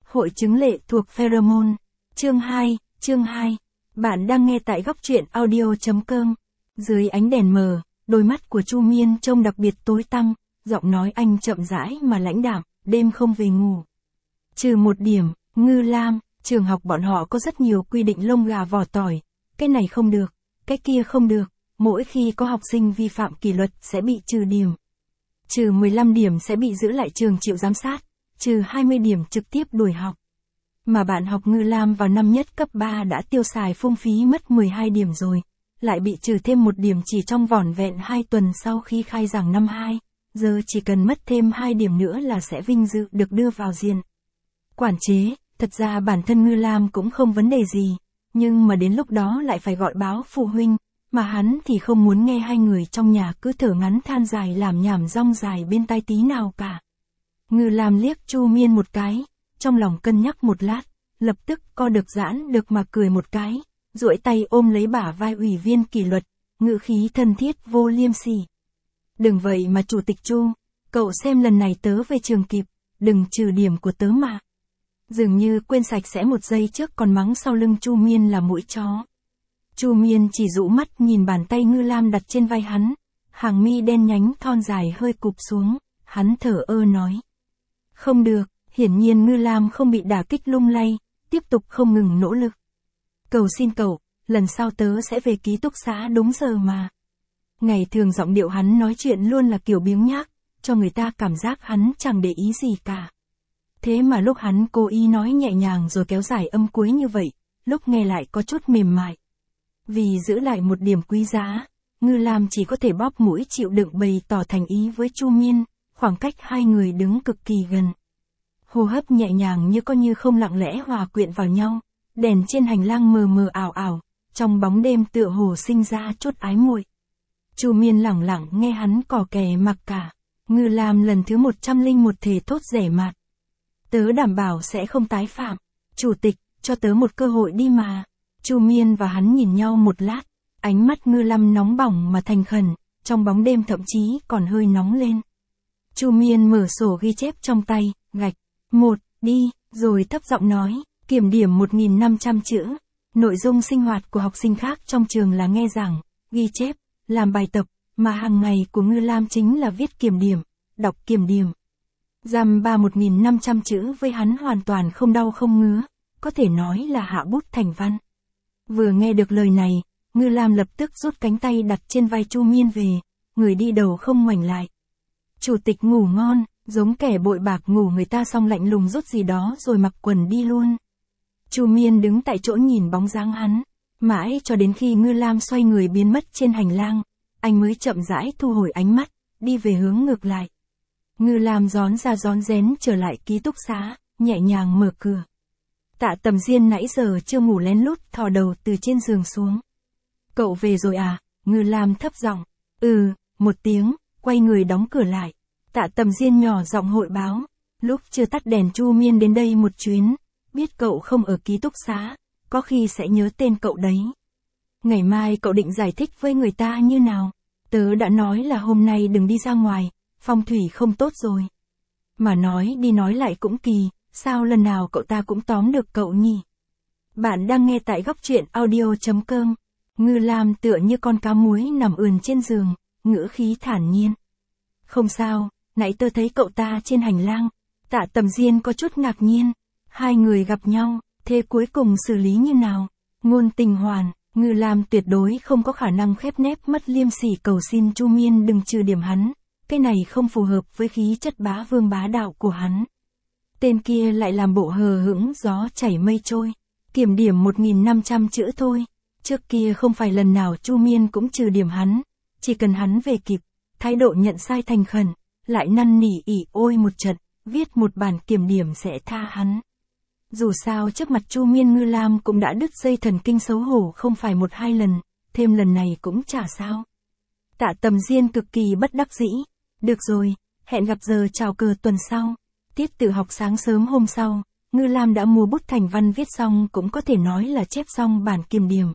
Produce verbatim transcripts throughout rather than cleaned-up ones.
Hội chứng lệ thuộc pheromone. Chương hai, chương hai. Bạn đang nghe tại góc truyện audio.com. Dưới ánh đèn mờ, đôi mắt của Chu Miên trông đặc biệt tối tăm, giọng nói anh chậm rãi mà lãnh đạm, đêm không về ngủ. Trừ một điểm, Ngư Lam, trường học bọn họ có rất nhiều quy định lông gà vỏ tỏi, cái này không được, cái kia không được, mỗi khi có học sinh vi phạm kỷ luật sẽ bị trừ điểm. Trừ mười lăm điểm sẽ bị giữ lại trường chịu giám sát, trừ hai mươi điểm trực tiếp đuổi học. Mà bạn học Ngư Lam vào năm nhất cấp ba đã tiêu xài phung phí mất mười hai điểm rồi, lại bị trừ thêm một điểm chỉ trong vỏn vẹn hai tuần sau khi khai giảng năm hai, giờ chỉ cần mất thêm hai điểm nữa là sẽ vinh dự được đưa vào diện quản chế. Thật ra bản thân Ngư Lam cũng không vấn đề gì, nhưng mà đến lúc đó lại phải gọi báo phụ huynh, mà hắn thì không muốn nghe hai người trong nhà cứ thở ngắn than dài làm nhảm rong dài bên tai tí nào cả. Ngư Lam liếc Chu Miên một cái, trong lòng cân nhắc một lát, lập tức co được giãn được mà cười một cái, duỗi tay ôm lấy bả vai ủy viên kỷ luật, ngữ khí thân thiết vô liêm sỉ. Đừng vậy mà chủ tịch Chu, cậu xem lần này tớ về trường kịp, đừng trừ điểm của tớ mà. Dường như quên sạch sẽ một giây trước còn mắng sau lưng Chu Miên là mũi chó. Chu Miên chỉ dụ mắt nhìn bàn tay Ngư Lam đặt trên vai hắn, hàng mi đen nhánh thon dài hơi cụp xuống, hắn thở ơ nói. Không được, hiển nhiên Ngư Lam không bị đả kích lung lay, tiếp tục không ngừng nỗ lực. Cầu xin cậu, lần sau tớ sẽ về ký túc xá đúng giờ mà. Ngày thường giọng điệu hắn nói chuyện luôn là kiểu biếng nhác, cho người ta cảm giác hắn chẳng để ý gì cả. Thế mà lúc hắn cố ý nói nhẹ nhàng rồi kéo dài âm cuối như vậy, lúc nghe lại có chút mềm mại. Vì giữ lại một điểm quý giá, Ngư Lam chỉ có thể bóp mũi chịu đựng bày tỏ thành ý với Chu Miên, khoảng cách hai người đứng cực kỳ gần. Hô hấp nhẹ nhàng như có như không lặng lẽ hòa quyện vào nhau, đèn trên hành lang mờ mờ ảo ảo, trong bóng đêm tựa hồ sinh ra chút ái muội. Chu Miên lẳng lặng nghe hắn cò kè mặc cả. Ngư Lam lần thứ một trăm linh một thề thốt rẻ mạt. Tớ đảm bảo sẽ không tái phạm. Chủ tịch, cho tớ một cơ hội đi mà. Chu Miên và hắn nhìn nhau một lát, ánh mắt Ngư Lam nóng bỏng mà thành khẩn, trong bóng đêm thậm chí còn hơi nóng lên. Chu Miên mở sổ ghi chép trong tay, gạch, một, đi, rồi thấp giọng nói, kiểm điểm một nghìn năm trăm chữ. Nội dung sinh hoạt của học sinh khác trong trường là nghe giảng, ghi chép, làm bài tập, mà hàng ngày của Ngư Lam chính là viết kiểm điểm, đọc kiểm điểm. Dăm ba một nghìn năm trăm chữ với hắn hoàn toàn không đau không ngứa, có thể nói là hạ bút thành văn. Vừa nghe được lời này, Ngư Lam lập tức rút cánh tay đặt trên vai Chu Miên về, người đi đầu không ngoảnh lại. Chủ tịch ngủ ngon, giống kẻ bội bạc ngủ người ta xong lạnh lùng rút gì đó rồi mặc quần đi luôn. Chu Miên đứng tại chỗ nhìn bóng dáng hắn, mãi cho đến khi Ngư Lam xoay người biến mất trên hành lang, anh mới chậm rãi thu hồi ánh mắt, đi về hướng ngược lại. Ngư Lam rón ra rón rén trở lại ký túc xá, nhẹ nhàng mở cửa. Tạ Tầm Diên nãy giờ chưa ngủ lén lút thò đầu từ trên giường xuống. Cậu về rồi à? Ngư Lam thấp giọng. Ừ, một tiếng, quay người đóng cửa lại. Tạ Tầm Diên nhỏ giọng hội báo. Lúc chưa tắt đèn Chu Miên đến đây một chuyến, biết cậu không ở ký túc xá, có khi sẽ nhớ tên cậu đấy. Ngày mai cậu định giải thích với người ta như nào? Tớ đã nói là hôm nay đừng đi ra ngoài, phong thủy không tốt rồi. Mà nói đi nói lại cũng kỳ, sao lần nào cậu ta cũng tóm được cậu nhỉ? Bạn đang nghe tại góc truyện audio.com. Ngư Lam tựa như con cá muối nằm ườn trên giường, ngữ khí thản nhiên. Không sao, nãy tớ thấy cậu ta trên hành lang. Tạ Tầm Diên có chút ngạc nhiên. Hai người gặp nhau, thế cuối cùng xử lý như nào? Ngôn tình hoàn, Ngư Lam tuyệt đối không có khả năng khép nép mất liêm sỉ cầu xin Chu Miên đừng trừ điểm hắn. Cái này không phù hợp với khí chất bá vương bá đạo của hắn. Tên kia lại làm bộ hờ hững gió chảy mây trôi. Kiểm điểm một nghìn năm trăm chữ thôi. Trước kia không phải lần nào Chu Miên cũng trừ điểm hắn. Chỉ cần hắn về kịp, thái độ nhận sai thành khẩn, lại năn nỉ ỉ ôi một trận, viết một bản kiểm điểm sẽ tha hắn. Dù sao trước mặt Chu Miên Ngư Lam cũng đã đứt dây thần kinh xấu hổ không phải một hai lần, thêm lần này cũng chả sao. Tạ Tầm Diên cực kỳ bất đắc dĩ. Được rồi, hẹn gặp giờ chào cờ tuần sau. Tiết tự học sáng sớm hôm sau, Ngư Lam đã mua bút thành văn viết xong cũng có thể nói là chép xong bản kiểm điểm.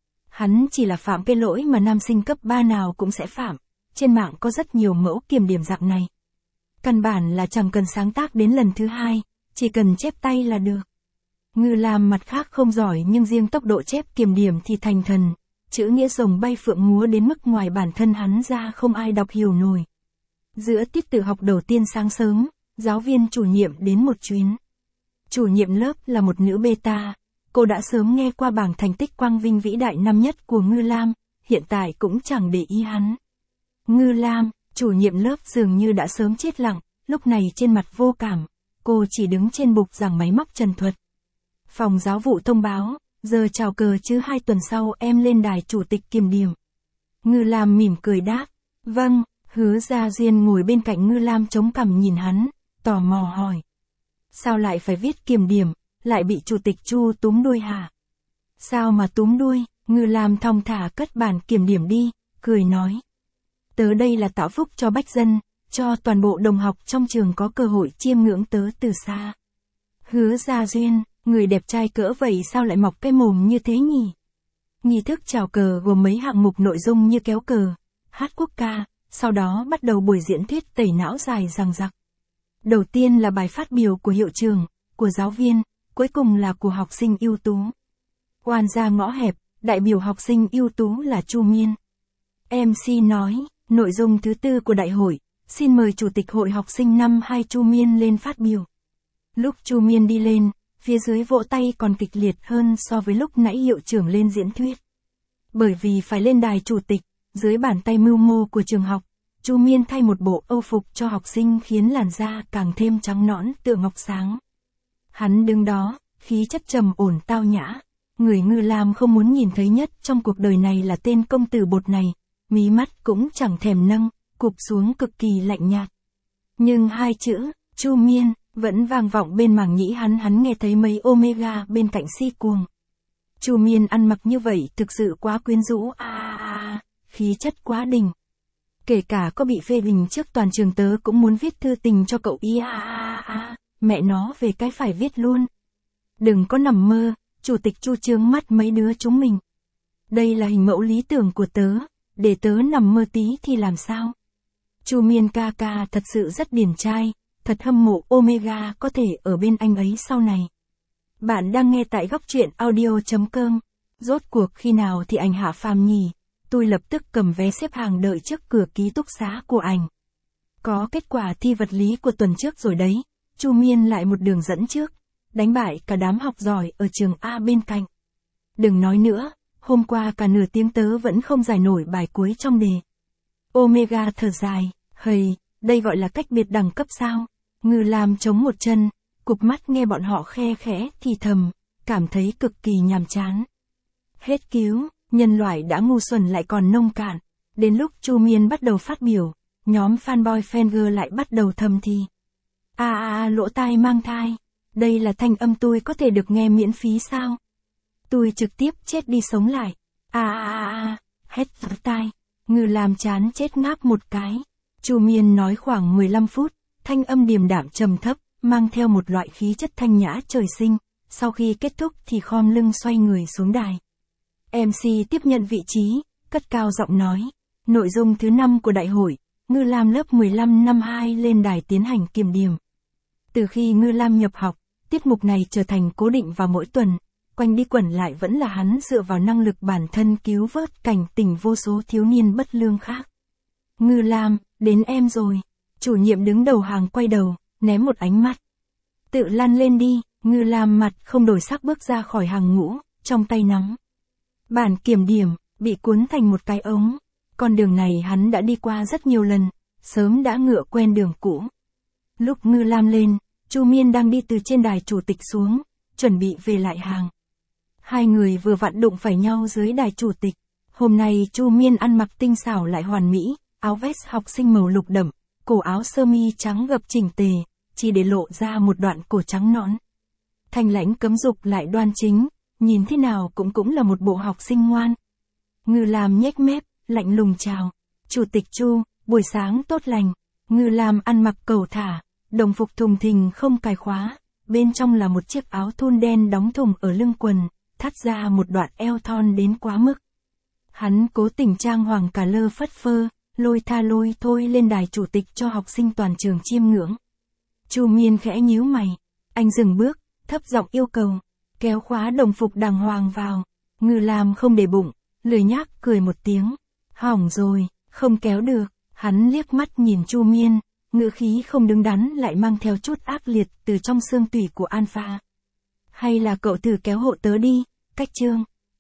Hắn chỉ là phạm cái lỗi mà nam sinh cấp ba nào cũng sẽ phạm. Trên mạng có rất nhiều mẫu kiểm điểm dạng này. Căn bản là chẳng cần sáng tác đến lần thứ hai, chỉ cần chép tay là được. Ngư Lam mặt khác không giỏi nhưng riêng tốc độ chép kiểm điểm thì thành thần, chữ nghĩa rồng bay phượng múa đến mức ngoài bản thân hắn ra không ai đọc hiểu nổi. Giữa tiết tự học đầu tiên sáng sớm, giáo viên chủ nhiệm đến một chuyến. Chủ nhiệm lớp là một nữ beta, cô đã sớm nghe qua bảng thành tích quang vinh vĩ đại năm nhất của Ngư Lam, hiện tại cũng chẳng để ý hắn. Ngư Lam, chủ nhiệm lớp dường như đã sớm chết lặng, lúc này trên mặt vô cảm, cô chỉ đứng trên bục giảng máy móc trần thuật. Phòng giáo vụ thông báo, giờ chào cờ chứ hai tuần sau em lên đài chủ tịch kiểm điểm. Ngư Lam mỉm cười đáp, vâng. Hứa Gia Duyên ngồi bên cạnh Ngư Lam chống cằm nhìn hắn, tò mò hỏi. Sao lại phải viết kiểm điểm, lại bị chủ tịch Chu túm đuôi hả? Sao mà túm đuôi? Ngư Lam thong thả cất bản kiểm điểm đi, cười nói. Tớ đây là tạo phúc cho bách dân, cho toàn bộ đồng học trong trường có cơ hội chiêm ngưỡng tớ từ xa. Hứa Gia Duyên, người đẹp trai cỡ vậy sao lại mọc cái mồm như thế nhỉ? Nghi thức chào cờ gồm mấy hạng mục nội dung như kéo cờ, hát quốc ca. Sau đó bắt đầu buổi diễn thuyết tẩy não dài dằng dặc. Đầu tiên là bài phát biểu của hiệu trưởng, của giáo viên, cuối cùng là của học sinh ưu tú. Oan ra ngõ hẹp, đại biểu học sinh ưu tú là Chu Miên. em xê nói, nội dung thứ tư của đại hội, xin mời Chủ tịch Hội học sinh năm hai Chu Miên lên phát biểu. Lúc Chu Miên đi lên, phía dưới vỗ tay còn kịch liệt hơn so với lúc nãy hiệu trưởng lên diễn thuyết. Bởi vì phải lên đài chủ tịch, dưới bàn tay mưu mô của trường học, Chu Miên thay một bộ âu phục cho học sinh khiến làn da càng thêm trắng nõn tựa ngọc sáng. Hắn đứng đó, khí chất trầm ổn tao nhã. Người Ngư Lam không muốn nhìn thấy nhất trong cuộc đời này là tên công tử bột này, mí mắt cũng chẳng thèm nâng, cụp xuống cực kỳ lạnh nhạt. Nhưng hai chữ, Chu Miên, vẫn vang vọng bên màng nhĩ hắn hắn nghe thấy mấy omega bên cạnh si cuồng. Chu Miên ăn mặc như vậy thực sự quá quyến rũ a à, à, khí chất quá đỉnh. Kể cả có bị phê bình trước toàn trường tớ cũng muốn viết thư tình cho cậu y a a a, mẹ nó về cái phải viết luôn. Đừng có nằm mơ, chủ tịch Chu trướng mắt mấy đứa chúng mình. Đây là hình mẫu lý tưởng của tớ, để tớ nằm mơ tí thì làm sao? Chu Miên ca ca thật sự rất điển trai, thật hâm mộ Omega có thể ở bên anh ấy sau này. Bạn đang nghe tại góc truyện audio chấm com. Rốt cuộc khi nào thì anh hạ phàm nhỉ? Tôi lập tức cầm vé xếp hàng đợi trước cửa ký túc xá của ảnh. Có kết quả thi vật lý của tuần trước rồi đấy, Chu Miên lại một đường dẫn trước, đánh bại cả đám học giỏi ở trường A bên cạnh. Đừng nói nữa, hôm qua cả nửa tiếng tớ vẫn không giải nổi bài cuối trong đề. Omega thở dài, hầy, đây gọi là cách biệt đẳng cấp sao? Ngư Lam chống một chân, cụp mắt nghe bọn họ khe khẽ thì thầm, cảm thấy cực kỳ nhàm chán. Hết cứu. Nhân loại đã ngu xuẩn lại còn nông cạn. Đến lúc Chu Miên bắt đầu phát biểu, nhóm fanboy fangirl lại bắt đầu thầm thì. A a a lỗ tai mang thai. Đây là thanh âm tôi có thể được nghe miễn phí sao? Tôi trực tiếp chết đi sống lại. A a a a, hết tai. Ngư Lam chán chết ngáp một cái. Chu Miên nói khoảng mười lăm phút, thanh âm điềm đạm trầm thấp, mang theo một loại khí chất thanh nhã trời sinh. Sau khi kết thúc thì khom lưng xoay người xuống đài. em xê tiếp nhận vị trí, cất cao giọng nói. Nội dung thứ năm của đại hội, Ngư Lam lớp mười lăm năm hai lên đài tiến hành kiểm điểm. Từ khi Ngư Lam nhập học, tiết mục này trở thành cố định vào mỗi tuần, quanh đi quẩn lại vẫn là hắn dựa vào năng lực bản thân cứu vớt cảnh tỉnh vô số thiếu niên bất lương khác. Ngư Lam, đến em rồi. Chủ nhiệm đứng đầu hàng quay đầu, ném một ánh mắt. Tự lăn lên đi. Ngư Lam mặt không đổi sắc bước ra khỏi hàng ngũ, trong tay nắm bản kiểm điểm, bị cuốn thành một cái ống. Con đường này hắn đã đi qua rất nhiều lần, sớm đã ngựa quen đường cũ. Lúc Ngư Lam lên, Chu Miên đang đi từ trên đài chủ tịch xuống, chuẩn bị về lại hàng. Hai người vừa vặn đụng phải nhau dưới đài chủ tịch. Hôm nay Chu Miên ăn mặc tinh xảo lại hoàn mỹ, áo vest học sinh màu lục đậm, cổ áo sơ mi trắng gập chỉnh tề, chỉ để lộ ra một đoạn cổ trắng nõn. Thanh lãnh cấm dục lại đoan chính, nhìn thế nào cũng cũng là một bộ học sinh ngoan. Ngư Lam nhếch mép, lạnh lùng chào. Chủ tịch Chu, buổi sáng tốt lành. Ngư Lam ăn mặc cầu thả, đồng phục thùng thình không cài khóa, bên trong là một chiếc áo thun đen đóng thùng ở lưng quần, thắt ra một đoạn eo thon đến quá mức. Hắn cố tình trang hoàng cả lơ phất phơ, lôi tha lôi thôi lên đài chủ tịch cho học sinh toàn trường chiêm ngưỡng. Chu Miên khẽ nhíu mày. Anh dừng bước, thấp giọng yêu cầu, kéo khóa đồng phục đàng hoàng vào. Ngư Lam không để bụng, lười nhác cười một tiếng. Hỏng rồi, không kéo được. Hắn liếc mắt nhìn Chu Miên, ngữ khí không đứng đắn lại mang theo chút ác liệt từ trong xương tủy của Alpha. Hay là cậu thử kéo hộ tớ đi, cách trương.